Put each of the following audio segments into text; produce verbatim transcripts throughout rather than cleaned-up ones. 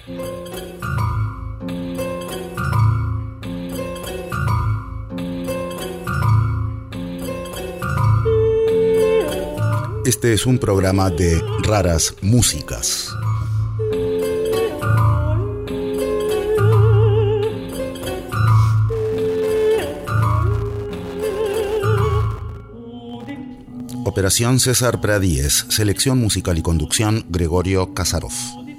Este es un programa de raras músicas. Operación César Pradíez, selección musical y conducción Gregorio Kasarov.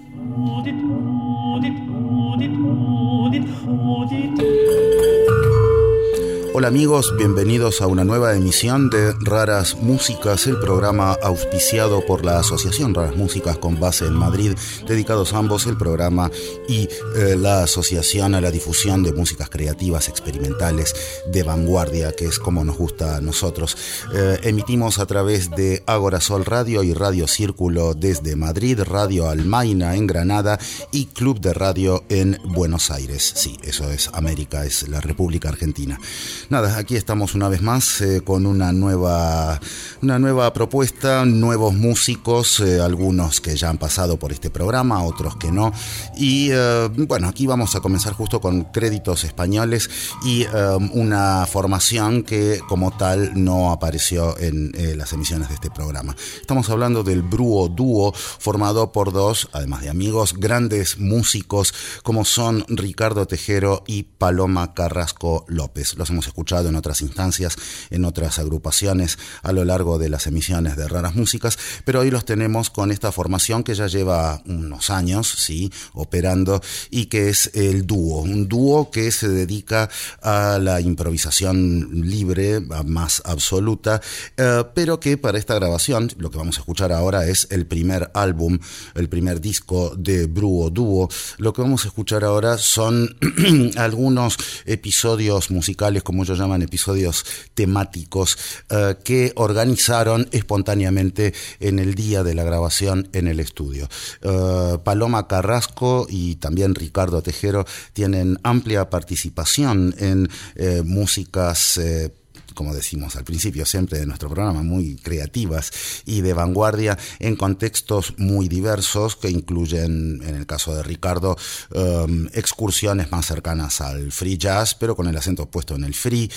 Hola amigos, bienvenidos a una nueva emisión de Raras Músicas, el programa auspiciado por la Asociación Raras Músicas con base en Madrid, dedicados ambos el programa y eh, la Asociación a la difusión de músicas creativas, experimentales, de vanguardia, que es como nos gusta a nosotros. Eh, emitimos a través de Ágora Sol Radio y Radio Círculo desde Madrid, Radio Almaina en Granada y Club de Radio en Buenos Aires. Sí, eso es América, es la República Argentina. Nada, aquí estamos una vez más eh, con una nueva, una nueva propuesta, nuevos músicos, eh, algunos que ya han pasado por este programa, otros que no. Y eh, bueno, aquí vamos a comenzar justo con créditos españoles y eh, una formación que como tal no apareció en eh, las emisiones de este programa. Estamos hablando del Bruo Dúo, formado por dos, además de amigos, grandes músicos como son Ricardo Tejero y Paloma Carrasco López. Los hemos escuchado en otras instancias, en otras agrupaciones a lo largo de las emisiones de Raras Músicas, pero hoy los tenemos con esta formación que ya lleva unos años, sí, operando, y que es el dúo, un dúo que se dedica a la improvisación libre, más absoluta, eh, pero que para esta grabación, lo que vamos a escuchar ahora es el primer álbum, el primer disco de Bruo Dúo. Lo que vamos a escuchar ahora son algunos episodios musicales, como ellos llaman, episodios temáticos uh, que organizaron espontáneamente en el día de la grabación en el estudio. Uh, Paloma Carrasco y también Ricardo Tejero tienen amplia participación en eh, músicas eh, como decimos al principio siempre de nuestro programa, muy creativas y de vanguardia en contextos muy diversos que incluyen, en el caso de Ricardo, um, excursiones más cercanas al free jazz, pero con el acento puesto en el free,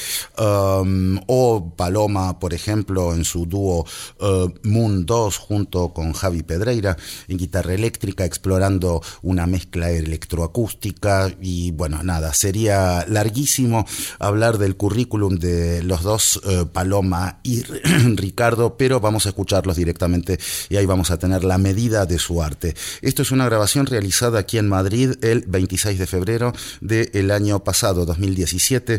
um, o Paloma, por ejemplo, en su dúo uh, Moon dos junto con Javi Pedreira en guitarra eléctrica, explorando una mezcla electroacústica. Y bueno, nada, sería larguísimo hablar del currículum de los dos Uh, Paloma y Ricardo, pero vamos a escucharlos directamente y ahí vamos a tener la medida de su arte. Esto es una grabación realizada aquí en Madrid el veintiséis de febrero del año pasado, dos mil diecisiete.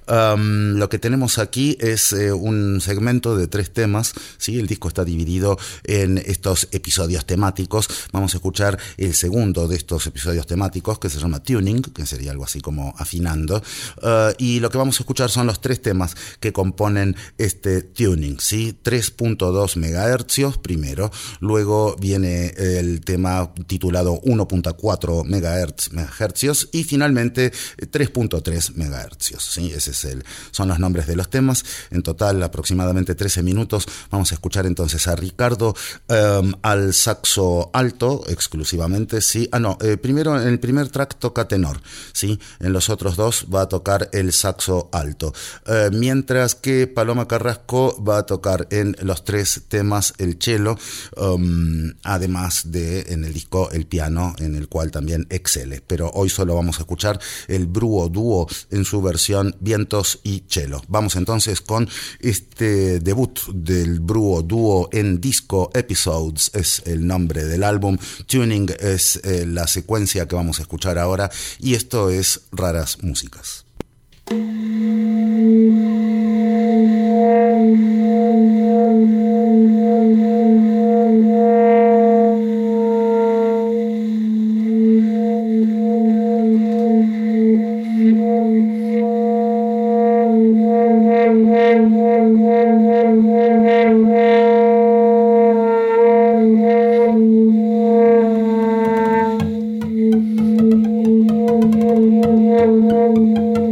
Um, lo que tenemos aquí es eh, un segmento de tres temas, ¿sí? El disco está dividido en estos episodios temáticos. Vamos a escuchar el segundo de estos episodios temáticos, que se llama Tuning, que sería algo así como afinando, uh, y lo que vamos a escuchar son los tres temas que componen este tuning, ¿sí? tres punto dos megahercios primero, luego viene el tema titulado uno punto cuatro megahercios y finalmente tres punto tres megahercios, ¿sí? Ese es el, son los nombres de los temas. En total aproximadamente trece minutos. Vamos a escuchar entonces a Ricardo um, al saxo alto exclusivamente, ¿sí? Ah, no, eh, primero en el primer track toca tenor, ¿sí? En los otros dos va a tocar el saxo alto. Uh, mientras que Paloma Carrasco va a tocar en los tres temas el cello, um, además de en el disco el piano, en el cual también excele. Pero hoy solo vamos a escuchar el Bruo Dúo en su versión vientos y cello. Vamos entonces con este debut del Bruo Dúo en disco. Episodes es el nombre del álbum, Tuning es eh, la secuencia que vamos a escuchar ahora, y esto es Raras Músicas. Thank you.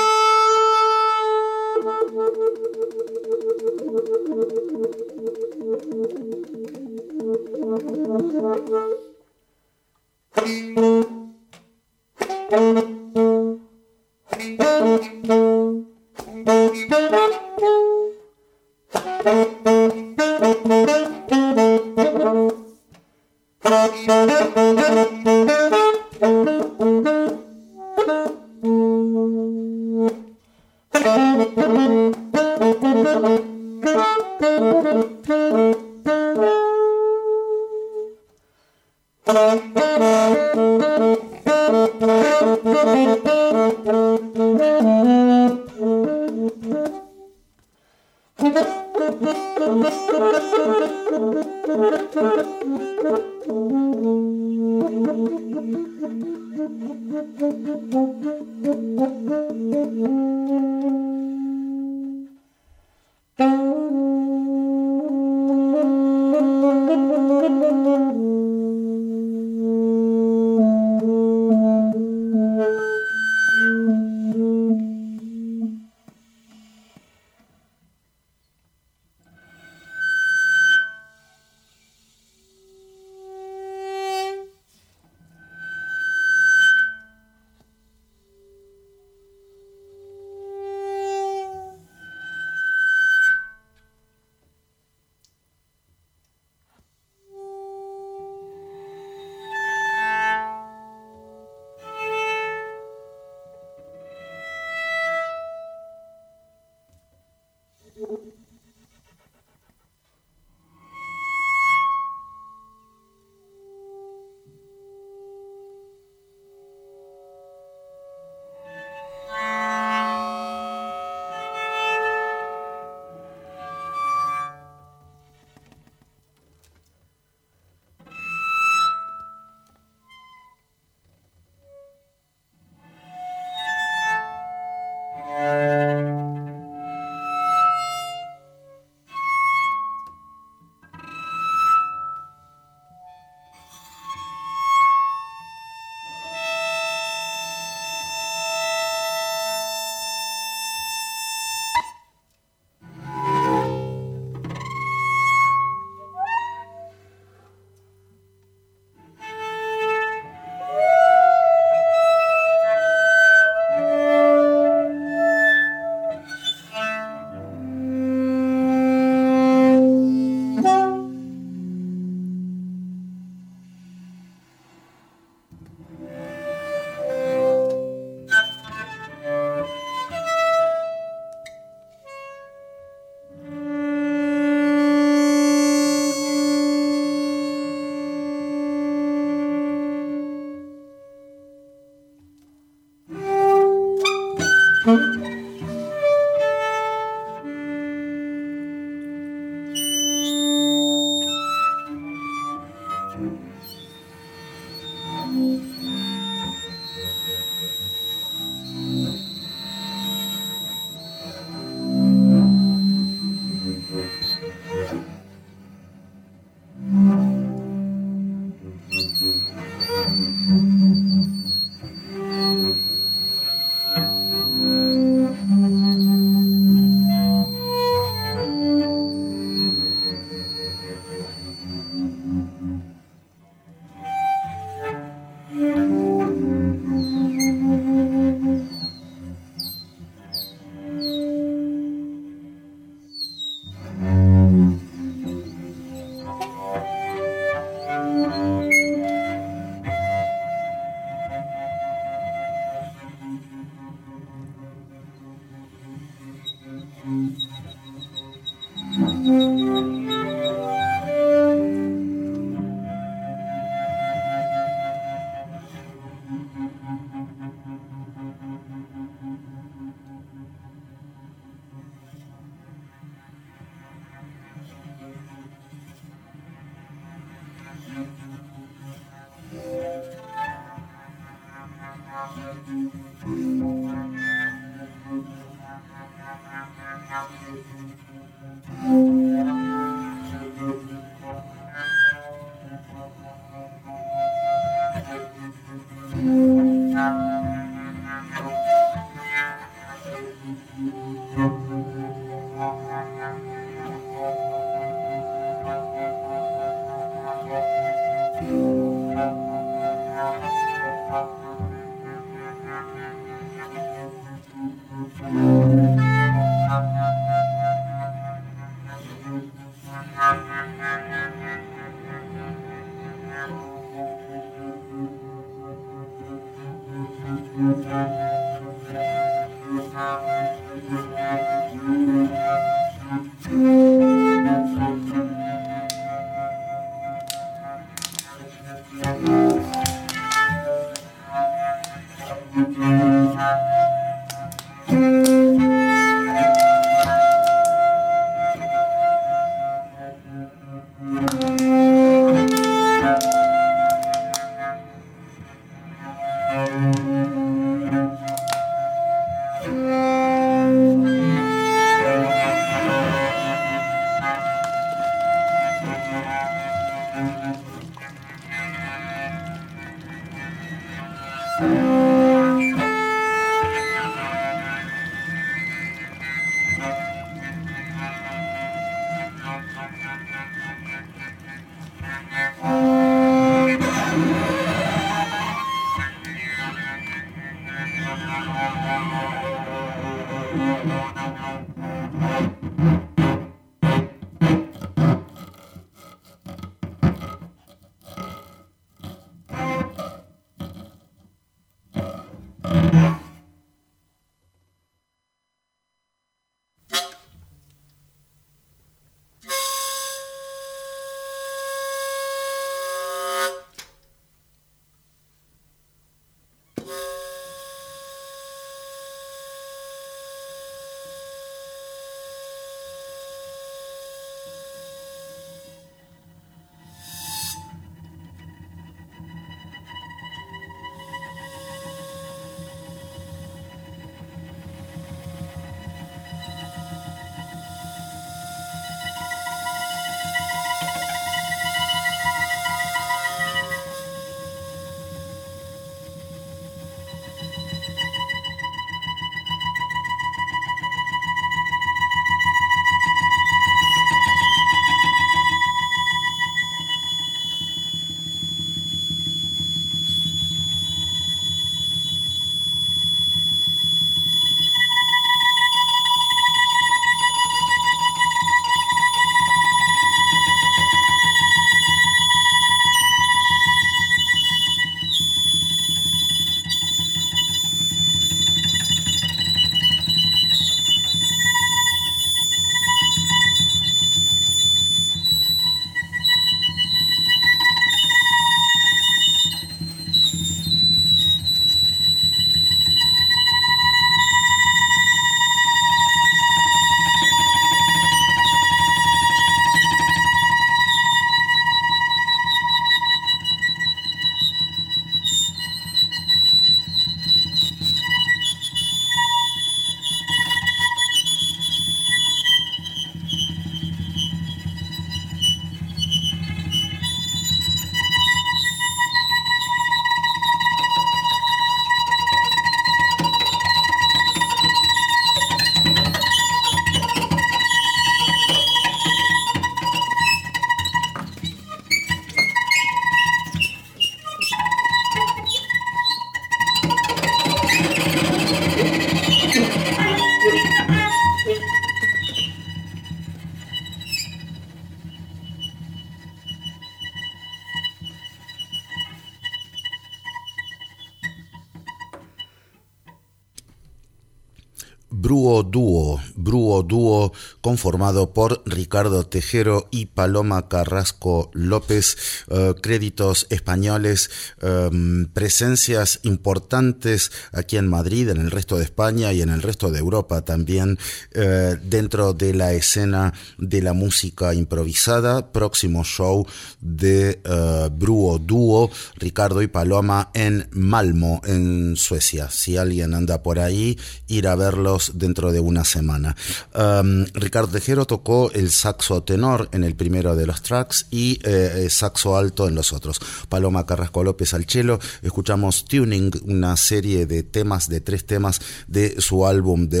Bruo Dúo, Bruo Dúo conformado por Ricardo Tejero y Paloma Carrasco López, uh, créditos españoles, um, presencias importantes aquí en Madrid, en el resto de España y en el resto de Europa también, uh, dentro de la escena de la música improvisada. Próximo show de uh, Bruo Dúo, Ricardo y Paloma en Malmo, en Suecia. Si alguien anda por ahí, ir a verlos dentro de una semana. Um, Ricardo Tejero tocó el saxo tenor en el primero de los tracks y eh, saxo alto en los otros. Paloma Carrasco López al cello. Escuchamos Tuning, una serie de temas, de tres temas de su álbum debut,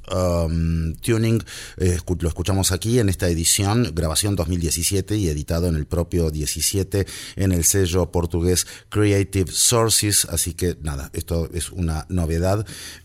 um, Tuning, eh, lo escuchamos aquí en esta edición, grabación dos mil diecisiete y editado en el propio diecisiete en el sello portugués Creative Sources, así que nada, esto es una novedad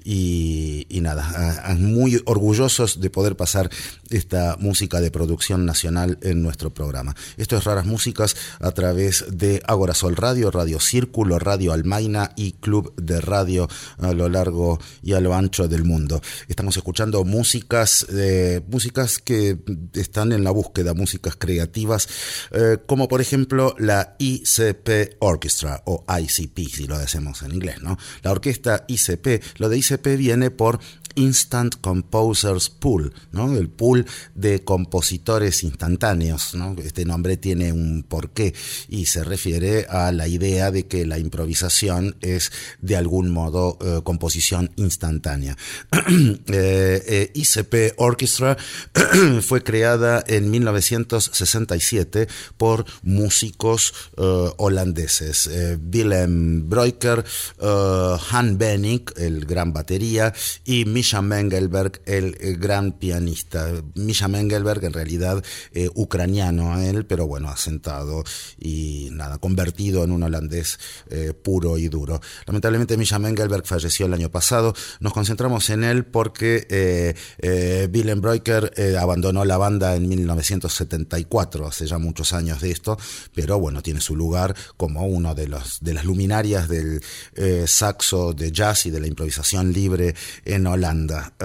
y, y nada, muy orgullosos de poder pasar esta música de producción nacional en nuestro programa. Esto es Raras Músicas a través de Agora Sol Radio, Radio Círculo, Radio Almaina y Club de Radio a lo largo y a lo ancho del mundo. Estamos escuchando músicas, eh, músicas que están en la búsqueda, músicas creativas, eh, como por ejemplo la I C P Orchestra, o I C P si lo decimos en inglés, ¿no? La orquesta I C P, lo de I C P viene por Instant Composers Pool, ¿no? El pool de compositores instantáneos, ¿no? Este nombre tiene un porqué y se refiere a la idea de que la improvisación es de algún modo eh, composición instantánea. eh, eh, I C P Orchestra fue creada en mil novecientos sesenta y siete por músicos eh, holandeses, eh, Willem Breuker, eh, Han Benink, el gran batería, y Misha Mengelberg, el, el gran pianista. Misha Mengelberg, en realidad eh, ucraniano él, pero bueno, asentado y nada, convertido en un holandés eh, puro y duro. Lamentablemente Misha Mengelberg falleció el año pasado. Nos concentramos en él porque eh, eh, Willem Breuker eh, abandonó la banda en mil novecientos setenta y cuatro, hace ya muchos años de esto, pero bueno, tiene su lugar como uno de los de las luminarias del eh, saxo de jazz y de la improvisación libre en Holanda.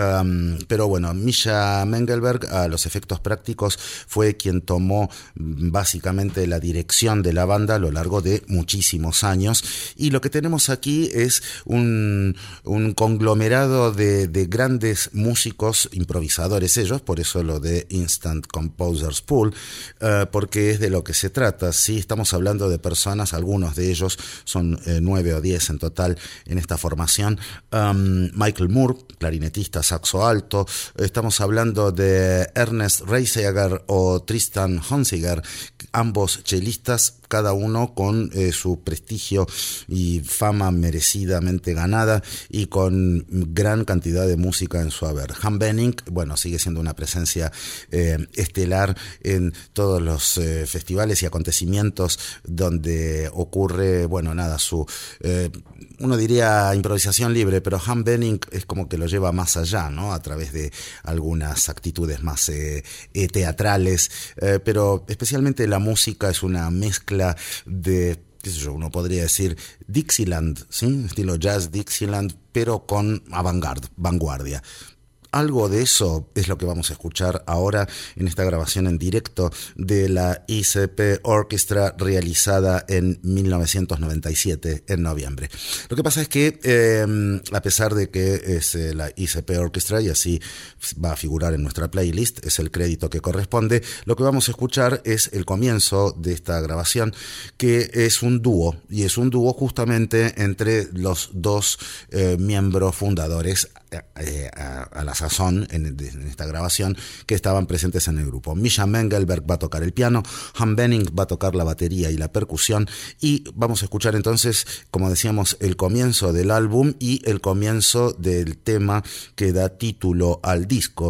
Um, pero bueno, Misha Mengelberg a los efectos prácticos fue quien tomó básicamente la dirección de la banda a lo largo de muchísimos años, y lo que tenemos aquí es un, un conglomerado de, de grandes músicos improvisadores ellos, por eso lo de Instant Composers Pool, uh, porque es de lo que se trata. Sí, estamos hablando de personas, algunos de ellos son eh, nueve o diez en total en esta formación. um, Michael Moore, clarinetista, saxo alto. Estamos hablando de Ernest Reiseger o Tristan Honsiger, ambos chelistas, cada uno con eh, su prestigio y fama merecidamente ganada y con gran cantidad de música en su haber. Han Benink, bueno, sigue siendo una presencia eh, estelar en todos los eh, festivales y acontecimientos donde ocurre, bueno, nada, su, eh, uno diría improvisación libre, pero Han Benink es como que lo lleva más allá, ¿no? A través de algunas actitudes más eh, eh, teatrales, eh, pero especialmente la música es una mezcla de, qué sé yo, uno podría decir Dixieland, ¿sí? Estilo jazz Dixieland, pero con avant-garde, vanguardia. Algo de eso es lo que vamos a escuchar ahora en esta grabación en directo de la I C P Orchestra realizada en mil novecientos noventa y siete, en noviembre. Lo que pasa es que, eh, a pesar de que es eh, la I C P Orchestra y así va a figurar en nuestra playlist, es el crédito que corresponde, lo que vamos a escuchar es el comienzo de esta grabación, que es un dúo, y es un dúo justamente entre los dos eh, miembros fundadores Eh, a, a la sazón en, en esta grabación, que estaban presentes en el grupo. Misha Mengelberg va a tocar el piano, Han Benink va a tocar la batería y la percusión, y vamos a escuchar entonces, como decíamos, el comienzo del álbum y el comienzo del tema que da título al disco.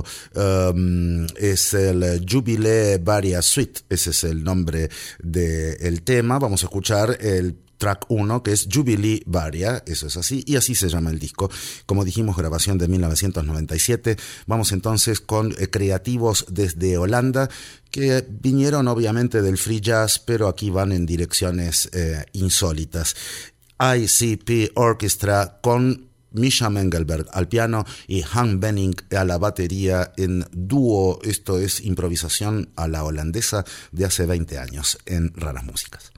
Um, es el Jubilee Varia Suite, ese es el nombre del tema. Vamos a escuchar el track uno, que es Jubilee Varia, eso es así, y así se llama el disco. Como dijimos, grabación de mil novecientos noventa y siete. Vamos entonces con eh, creativos desde Holanda, que vinieron obviamente del free jazz, pero aquí van en direcciones eh, insólitas. I C P Orchestra con Misha Mengelberg al piano y Han Benink a la batería en dúo. Esto es improvisación a la holandesa de hace veinte años en Raras Músicas.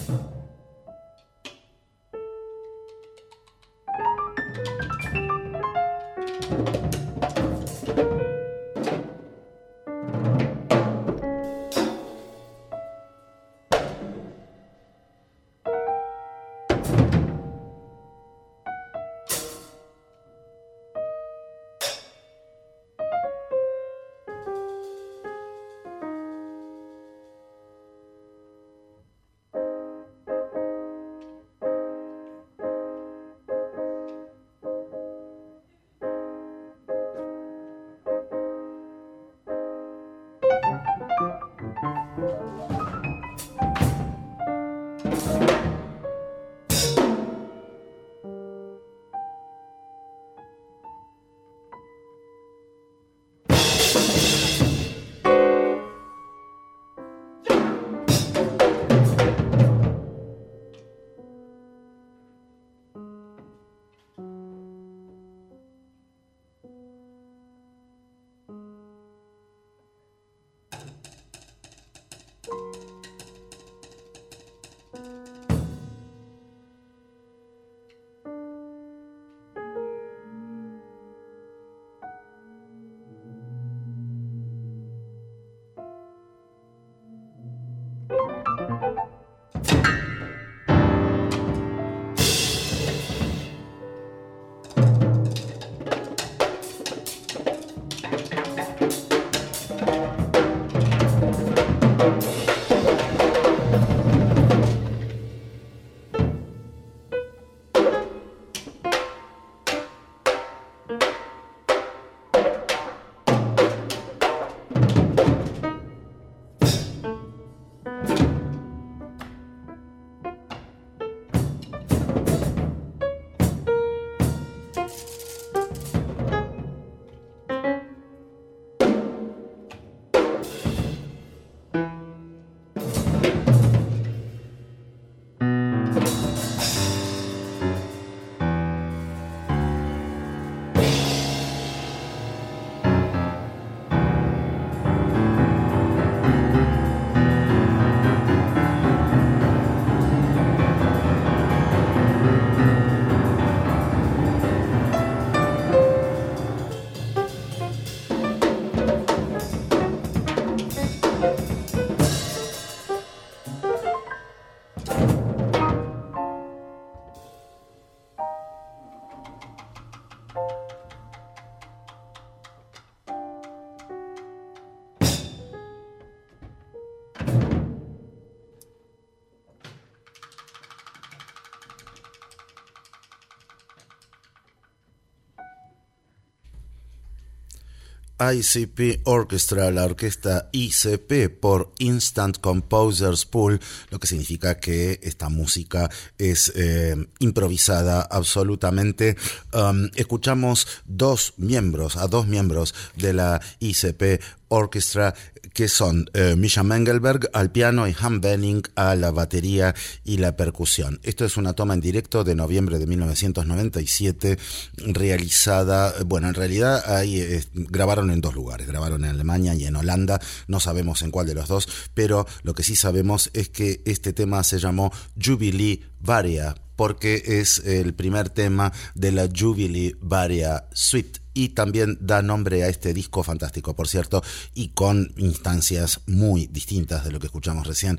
I C P Orchestra, la orquesta I C P por Instant Composers Pool, lo que significa que esta música es eh, improvisada absolutamente. Um, escuchamos dos miembros, a dos miembros de la I C P Orchestra, que son eh, Misha Mengelberg al piano y Han Benning a la batería y la percusión. Esto es una toma en directo de noviembre de mil novecientos noventa y siete, realizada, bueno, en realidad ahí eh, grabaron en dos lugares, grabaron en Alemania y en Holanda, no sabemos en cuál de los dos, pero lo que sí sabemos es que este tema se llamó Jubilee Varia, porque es el primer tema de la Jubilee Varia Suite, y también da nombre a este disco fantástico, por cierto, y con instancias muy distintas de lo que escuchamos recién.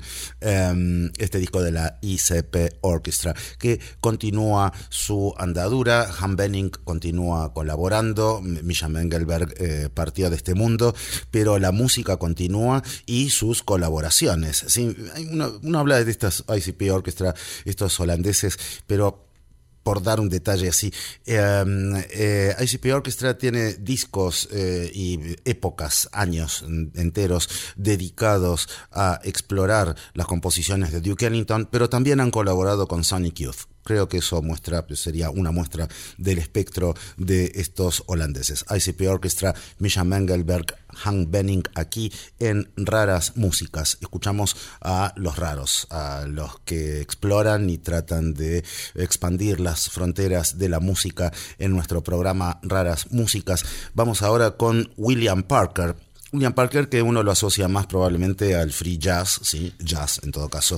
Um, este disco de la I C P Orchestra, que continúa su andadura. Han Benning continúa colaborando, Misha Mengelberg eh, partió de este mundo, pero la música continúa y sus colaboraciones. ¿Sí? Uno, uno habla de estas I C P Orchestra, estos holandeses, pero por dar un detalle así, eh, eh, I C P Orchestra tiene discos eh, y épocas, años enteros dedicados a explorar las composiciones de Duke Ellington, pero también han colaborado con Sonic Youth. Creo que eso muestra, sería una muestra del espectro de estos holandeses. I C P Orchestra, Misha Mengelberg, Han Benning, aquí en Raras Músicas. Escuchamos a los raros, a los que exploran y tratan de expandir las fronteras de la música en nuestro programa Raras Músicas. Vamos ahora con William Parker. William Parker, que uno lo asocia más probablemente al free jazz, ¿sí? Jazz en todo caso.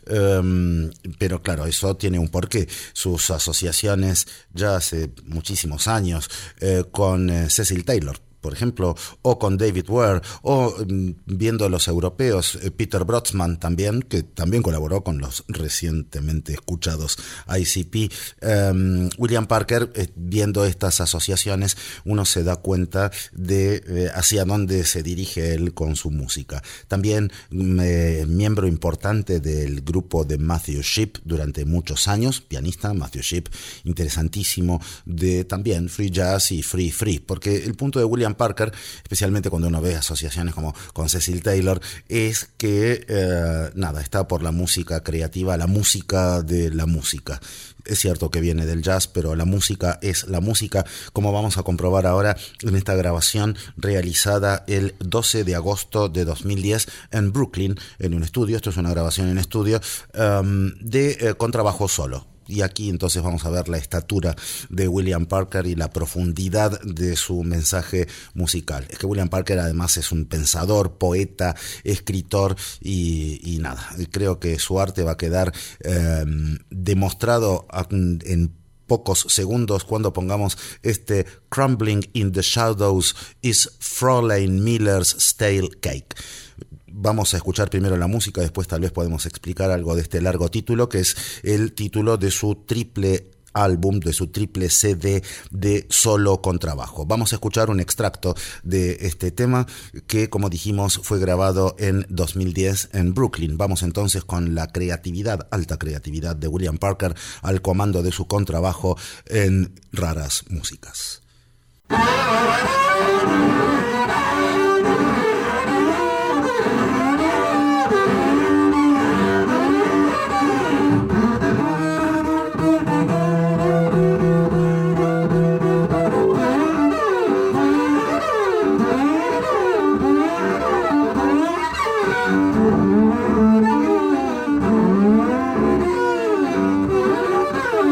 Um, pero claro, eso tiene un porqué. Sus asociaciones ya hace muchísimos años eh, con eh, Cecil Taylor, por ejemplo, o con David Ware, o mm, viendo los europeos, eh, Peter Brotzmann también, que también colaboró con los recientemente escuchados I C P. Um, William Parker, eh, viendo estas asociaciones, uno se da cuenta de eh, hacia dónde se dirige él con su música. También eh, miembro importante del grupo de Matthew Shipp durante muchos años, pianista Matthew Shipp, interesantísimo, de también free jazz y free free, porque el punto de William Parker, especialmente cuando uno ve asociaciones como con Cecil Taylor, es que eh, nada, está por la música creativa, la música de la música. Es cierto que viene del jazz, pero la música es la música, como vamos a comprobar ahora en esta grabación realizada el doce de agosto de dos mil diez en Brooklyn, en un estudio. Esto es una grabación en estudio um, de eh, contrabajo solo. Y aquí entonces vamos a ver la estatura de William Parker y la profundidad de su mensaje musical. Es que William Parker además es un pensador, poeta, escritor y, y nada, creo que su arte va a quedar eh, demostrado en pocos segundos cuando pongamos este Crumbling in the Shadows is Fraulein Miller's Stale Cake. Vamos a escuchar primero la música, después tal vez podemos explicar algo de este largo título, que es el título de su triple álbum, de su triple C D de solo contrabajo. Vamos a escuchar un extracto de este tema que, como dijimos, fue grabado en dos mil diez en Brooklyn. Vamos entonces con la creatividad, alta creatividad de William Parker al comando de su contrabajo en Raras Músicas.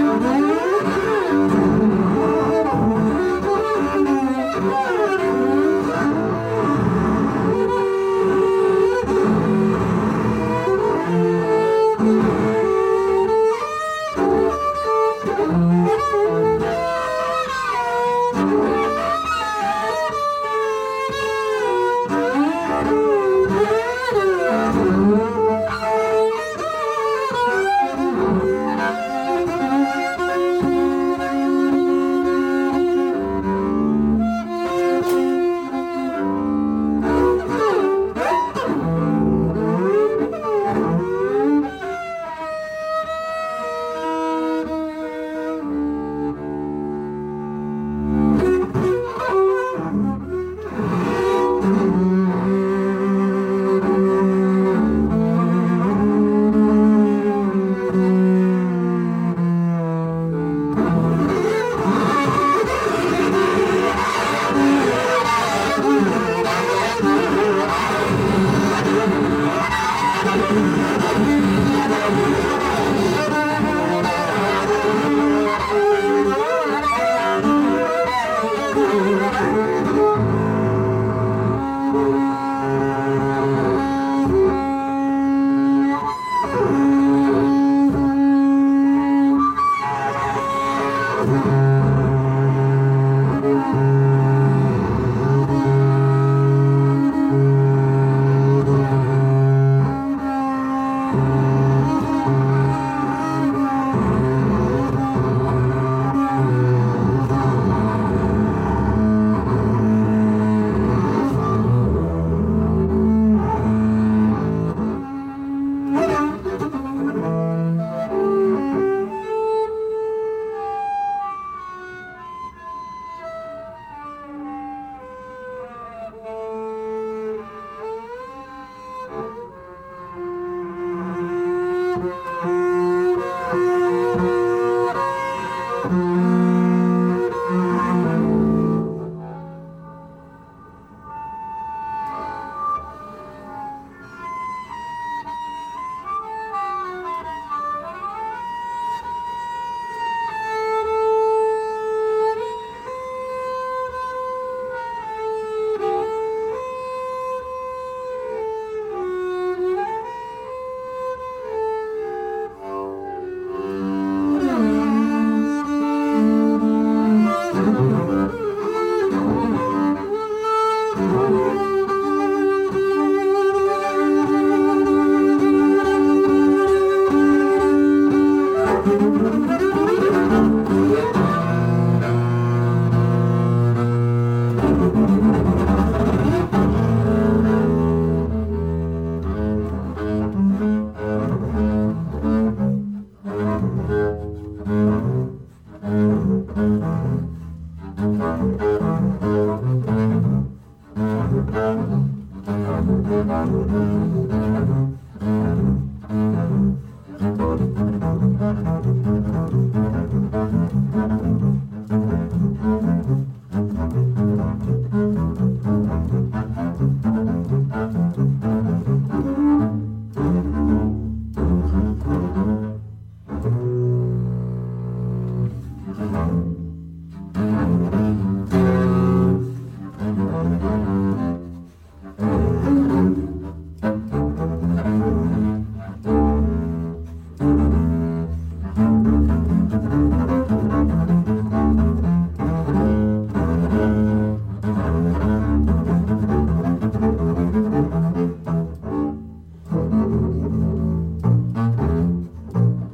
Thank you.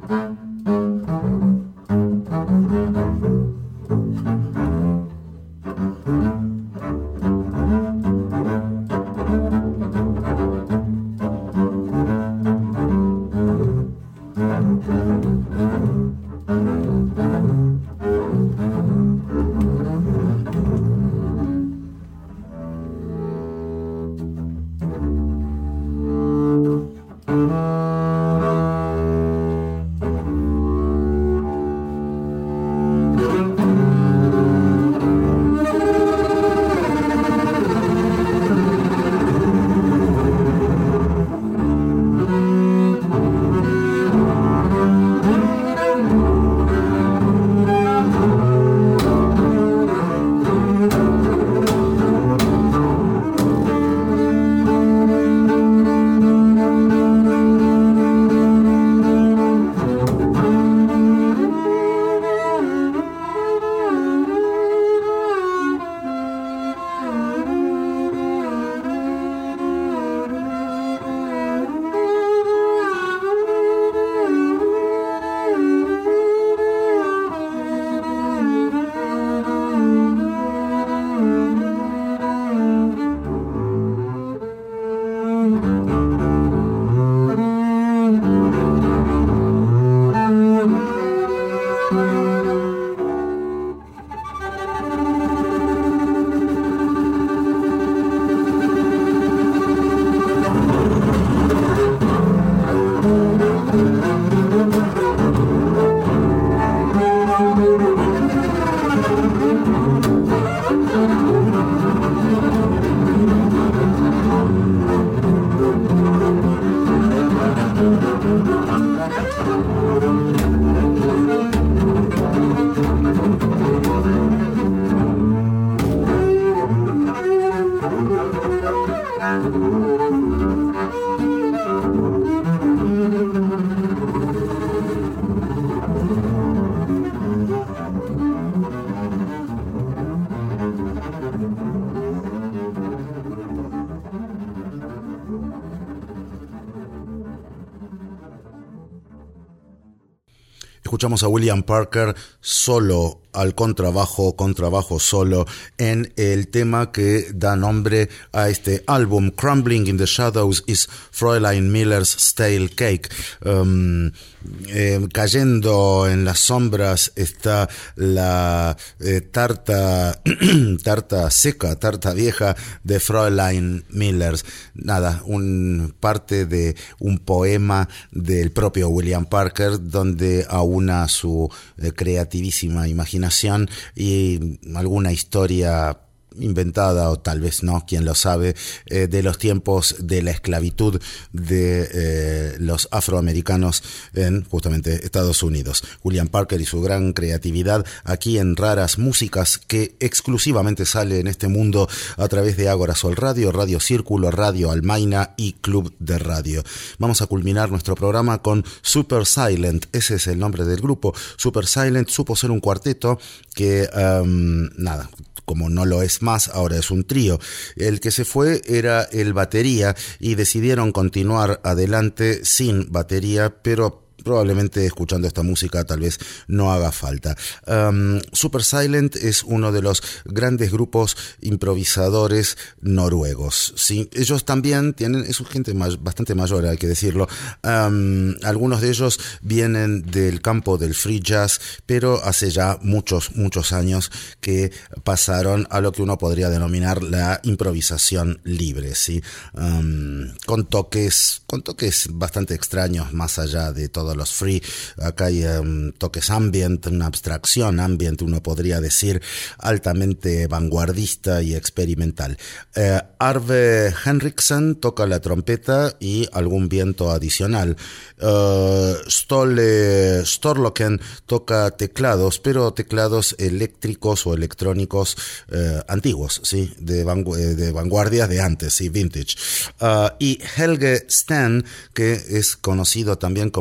Escuchamos a William Parker solo al contrabajo, contrabajo solo, en el tema que da nombre a este álbum. Crumbling in the Shadows is Fräulein Miller's Stale Cake. Um, eh, cayendo en las sombras está la eh, tarta, tarta seca, tarta vieja de Fräulein Miller's. Nada, un parte de un poema del propio William Parker, donde aúna su eh, creativísima imaginación y alguna historia inventada, o tal vez no, quién lo sabe, eh, de los tiempos de la esclavitud de eh, los afroamericanos en justamente Estados Unidos. William Parker y su gran creatividad aquí en Raras Músicas, que exclusivamente sale en este mundo a través de Ágora Sol Radio, Radio Círculo, Radio Almaina y Club de Radio. Vamos a culminar nuestro programa con Super Silent. Ese es el nombre del grupo. Super Silent supo ser un cuarteto que, um, nada, como no lo es más, ahora es un trío. El que se fue era el batería y decidieron continuar adelante sin batería, pero probablemente escuchando esta música tal vez no haga falta. Um, Super Silent es uno de los grandes grupos improvisadores noruegos, ¿sí? Ellos también tienen, es gente más, bastante mayor, hay que decirlo. Um, algunos de ellos vienen del campo del free jazz, pero hace ya muchos, muchos años que pasaron a lo que uno podría denominar la improvisación libre, ¿sí? Um, con toques, con toques bastante extraños, más allá de todo los free. Acá hay um, toques ambient, una abstracción ambient, uno podría decir, altamente vanguardista y experimental. Eh, Arve Henriksen toca la trompeta y algún viento adicional. Uh, Ståle Storlocken toca teclados, pero teclados eléctricos o electrónicos eh, antiguos, ¿sí? de, vangu- de vanguardia de antes, ¿sí? Vintage. Uh, y Helge Sten, que es conocido también como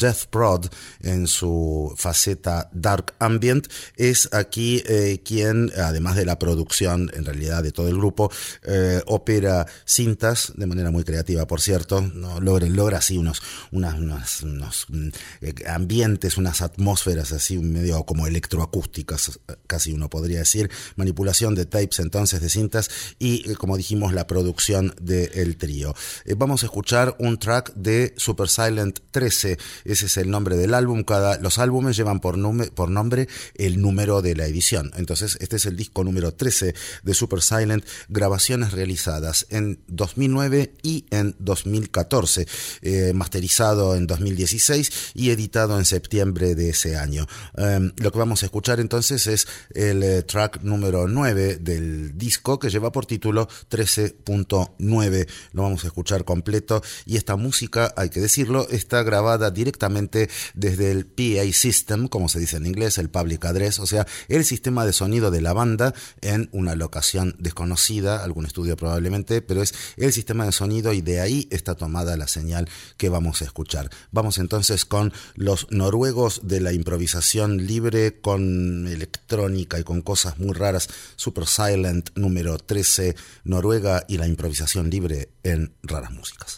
Death Prod en su faceta Dark Ambient, es aquí eh, quien, además de la producción en realidad de todo el grupo, eh, opera cintas de manera muy creativa, por cierto, no logra, logra así unos, unas, unas, unos eh, ambientes, unas atmósferas así medio como electroacústicas, casi uno podría decir, manipulación de tapes entonces de cintas y eh, como dijimos la producción del trío. Eh, vamos a escuchar un track de Super Silent trece, ese es el nombre del álbum. Cada, los álbumes llevan por, nume, por nombre el número de la edición, entonces este es el disco número trece de Super Silent, grabaciones realizadas en dos mil nueve y en dos mil catorce, eh, masterizado en dos mil dieciséis y editado en septiembre de ese año. Um, lo que vamos a escuchar entonces es el eh, track número nueve del disco, que lleva por título trece punto nueve. Lo vamos a escuchar completo y esta música, hay que decirlo, está grabada directamente desde el P A System, como se dice en inglés, el Public Address, o sea, el sistema de sonido de la banda en una locación desconocida, algún estudio probablemente, pero es el sistema de sonido y de ahí está tomada la señal que vamos a escuchar. Vamos entonces con los noruegos de la improvisación libre, con electrónica y con cosas muy raras, Super Silent número trece, Noruega y la improvisación libre en Raras Músicas.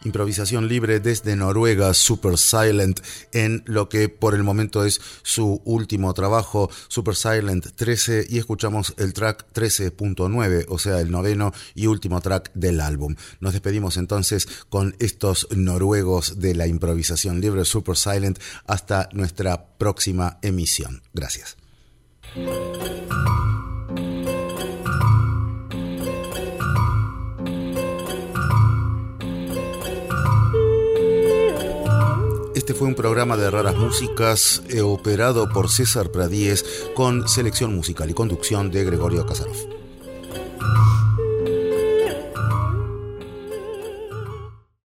Improvisación libre desde Noruega, Super Silent, en lo que por el momento es su último trabajo, Super Silent trece, y escuchamos el track trece punto nueve, o sea, el noveno y último track del álbum. Nos despedimos entonces con estos noruegos de la improvisación libre, Super Silent, hasta nuestra próxima emisión. Gracias. Este fue un programa de raras músicas eh, operado por César Pradíez, con selección musical y conducción de Gregorio Kasarov.